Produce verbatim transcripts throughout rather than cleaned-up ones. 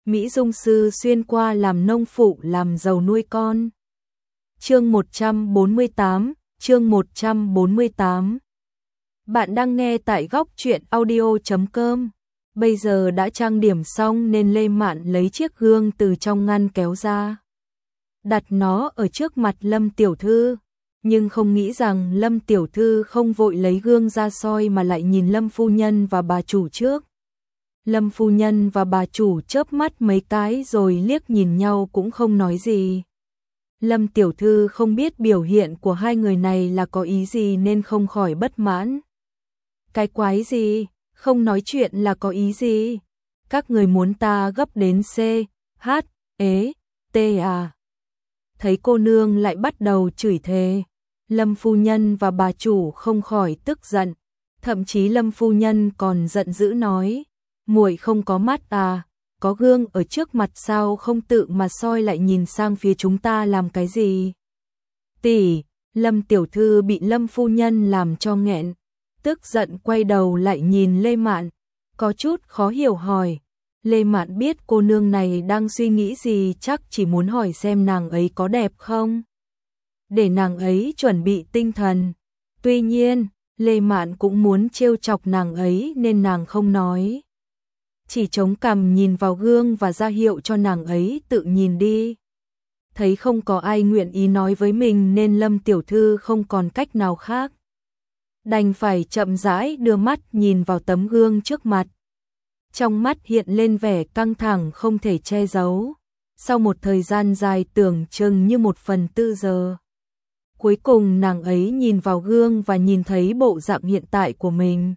Mỹ Dung sư xuyên qua làm nông phụ làm giàu nuôi con. Chương một trăm bốn mươi tám, chương một trăm bốn mươi tám. Bạn đang nghe tại góc truyện audio chấm com. Bây giờ đã trang điểm xong nên Lê Mạn lấy chiếc gương từ trong ngăn kéo ra, đặt nó ở trước mặt Lâm tiểu thư, nhưng không nghĩ rằng Lâm tiểu thư không vội lấy gương ra soi mà lại nhìn Lâm phu nhân và bà chủ trước. Lâm phu nhân và bà chủ chớp mắt mấy cái rồi liếc nhìn nhau cũng không nói gì. Lâm tiểu thư không biết biểu hiện của hai người này là có ý gì nên không khỏi bất mãn. Cái quái gì, không nói chuyện là có ý gì? Các người muốn ta gấp đến C, H, E, T à? Thấy cô nương lại bắt đầu chửi thề, Lâm phu nhân và bà chủ không khỏi tức giận, thậm chí Lâm phu nhân còn giận dữ nói: "Muội không có mắt à, có gương ở trước mặt sao không tự mà soi lại nhìn sang phía chúng ta làm cái gì?" "Tỷ." Lâm tiểu thư bị Lâm phu nhân làm cho nghẹn, tức giận quay đầu lại nhìn Lê Mạn, có chút khó hiểu hỏi. Lê Mạn biết cô nương này đang suy nghĩ gì, chắc chỉ muốn hỏi xem nàng ấy có đẹp không, để nàng ấy chuẩn bị tinh thần. Tuy nhiên, Lê Mạn cũng muốn trêu chọc nàng ấy nên nàng không nói, chỉ chống cằm nhìn vào gương và ra hiệu cho nàng ấy tự nhìn đi. Thấy không có ai nguyện ý nói với mình nên Lâm tiểu thư không còn cách nào khác, đành phải chậm rãi đưa mắt nhìn vào tấm gương trước mặt. Trong mắt hiện lên vẻ căng thẳng không thể che giấu. Sau một thời gian dài tưởng chừng như một phần tư giờ, cuối cùng nàng ấy nhìn vào gương và nhìn thấy bộ dạng hiện tại của mình.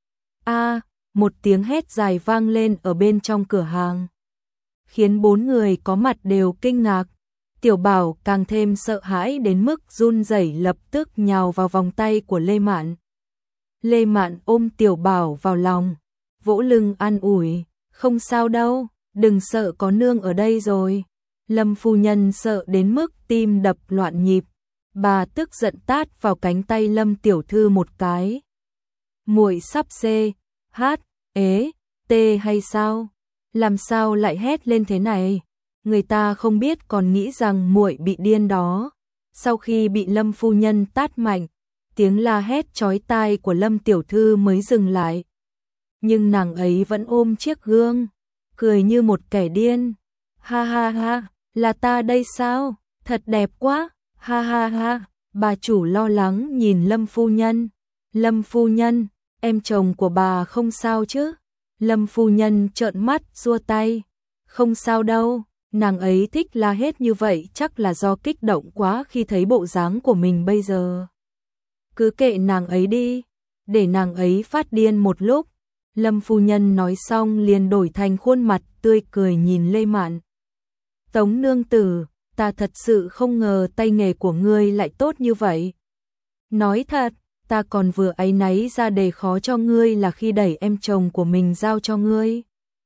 A, một tiếng hét dài vang lên ở bên trong cửa hàng, khiến bốn người có mặt đều kinh ngạc. Tiểu Bảo càng thêm sợ hãi đến mức run rẩy, lập tức nhào vào vòng tay của Lê Mạn. Lê Mạn ôm Tiểu Bảo vào lòng, vỗ lưng an ủi: "Không sao đâu, đừng sợ, có nương ở đây rồi." Lâm phu nhân sợ đến mức tim đập loạn nhịp, bà tức giận tát vào cánh tay Lâm tiểu thư một cái. "Muội sắp C, H, E, T hay sao? Làm sao lại hét lên thế này? Người ta không biết còn nghĩ rằng muội bị điên đó." Sau khi bị Lâm phu nhân tát mạnh, tiếng la hét chói tai của Lâm tiểu thư mới dừng lại. Nhưng nàng ấy vẫn ôm chiếc gương, cười như một kẻ điên. "Ha ha ha, là ta đây sao? Thật đẹp quá, ha ha ha." Bà chủ lo lắng nhìn Lâm phu nhân. "Lâm phu nhân, em chồng của bà không sao chứ?" Lâm phu nhân trợn mắt xua tay: "Không sao đâu, nàng ấy thích la hét như vậy chắc là do kích động quá khi thấy bộ dáng của mình bây giờ. Cứ kệ nàng ấy đi, để nàng ấy phát điên một lúc." Lâm phu nhân nói xong liền đổi thành khuôn mặt tươi cười nhìn Lê Mạn. "Tống nương tử, ta thật sự không ngờ tay nghề của ngươi lại tốt như vậy. Nói thật, ta còn vừa áy náy ra đề khó cho ngươi là khi đẩy em chồng của mình giao cho ngươi.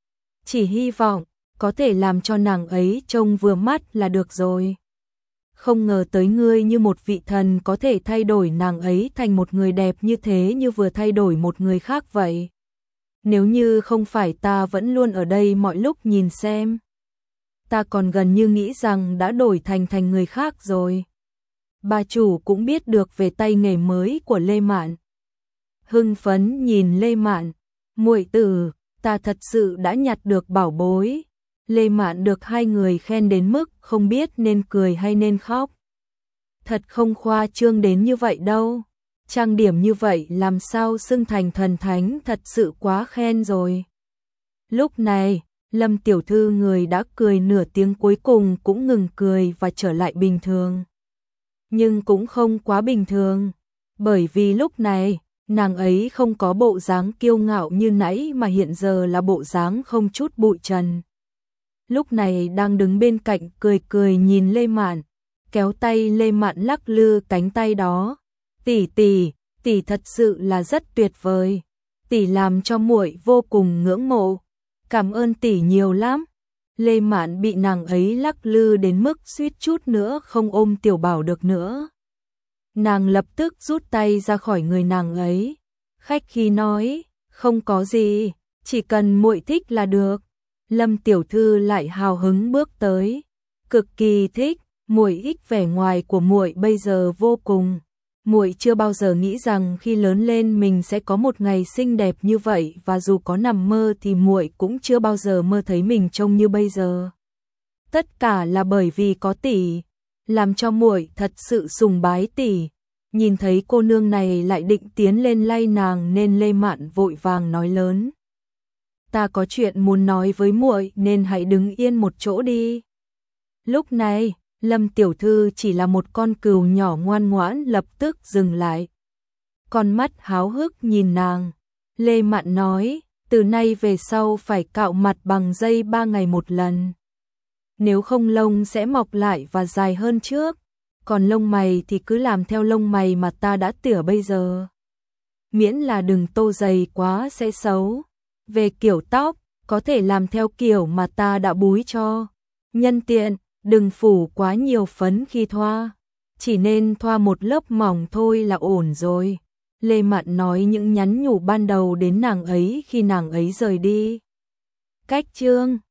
Chỉ hy vọng có thể làm cho nàng ấy trông vừa mắt là được rồi. Không ngờ tới ngươi như một vị thần có thể thay đổi nàng ấy thành một người đẹp như thế, như vừa thay đổi một người khác vậy. Nếu như không phải ta vẫn luôn ở đây mọi lúc nhìn xem, ta còn gần như nghĩ rằng đã đổi thành thành người khác rồi." Bà chủ cũng biết được về tay nghề mới của Lê Mạn, hưng phấn nhìn Lê Mạn: "Muội tử, ta thật sự đã nhặt được bảo bối." Lê Mạn được hai người khen đến mức không biết nên cười hay nên khóc. Thật không khoa trương đến như vậy đâu. Trang điểm như vậy làm sao xưng thành thần thánh, thật sự quá khen rồi. Lúc này, Lâm tiểu thư người đã cười nửa tiếng cuối cùng cũng ngừng cười và trở lại bình thường. Nhưng cũng không quá bình thường, bởi vì lúc này, nàng ấy không có bộ dáng kiêu ngạo như nãy mà hiện giờ là bộ dáng không chút bụi trần. Lúc này đang đứng bên cạnh cười cười nhìn Lê Mạn, kéo tay Lê Mạn lắc lư cánh tay đó. "Tỷ tỷ, tỷ thật sự là rất tuyệt vời. Tỷ làm cho muội vô cùng ngưỡng mộ. Cảm ơn tỷ nhiều lắm." Lê Mạn bị nàng ấy lắc lư đến mức suýt chút nữa không ôm Tiểu Bảo được nữa. Nàng lập tức rút tay ra khỏi người nàng ấy, khách khí nói: "Không có gì, chỉ cần muội thích là được." Lâm tiểu thư lại hào hứng bước tới, cực kỳ thích, muội ích vẻ ngoài của muội bây giờ vô cùng. Muội chưa bao giờ nghĩ rằng khi lớn lên mình sẽ có một ngày xinh đẹp như vậy, và dù có nằm mơ thì muội cũng chưa bao giờ mơ thấy mình trông như bây giờ. Tất cả là bởi vì có tỷ, làm cho muội thật sự sùng bái tỷ. Nhìn thấy cô nương này lại định tiến lên lay nàng nên Lê Mạn vội vàng nói lớn: "Ta có chuyện muốn nói với muội nên hãy đứng yên một chỗ đi." Lúc này, Lâm tiểu thư chỉ là một con cừu nhỏ ngoan ngoãn lập tức dừng lại. Con mắt háo hức nhìn nàng. Lê Mạn nói: "Từ nay về sau phải cạo mặt bằng dây ba ngày một lần. Nếu không lông sẽ mọc lại và dài hơn trước. Còn lông mày thì cứ làm theo lông mày mà ta đã tỉa bây giờ. Miễn là đừng tô dày quá sẽ xấu. Về kiểu tóc, có thể làm theo kiểu mà ta đã búi cho. Nhân tiện, đừng phủ quá nhiều phấn khi thoa. Chỉ nên thoa một lớp mỏng thôi là ổn rồi." Lê Mạn nói những nhắn nhủ ban đầu đến nàng ấy khi nàng ấy rời đi. Cách chương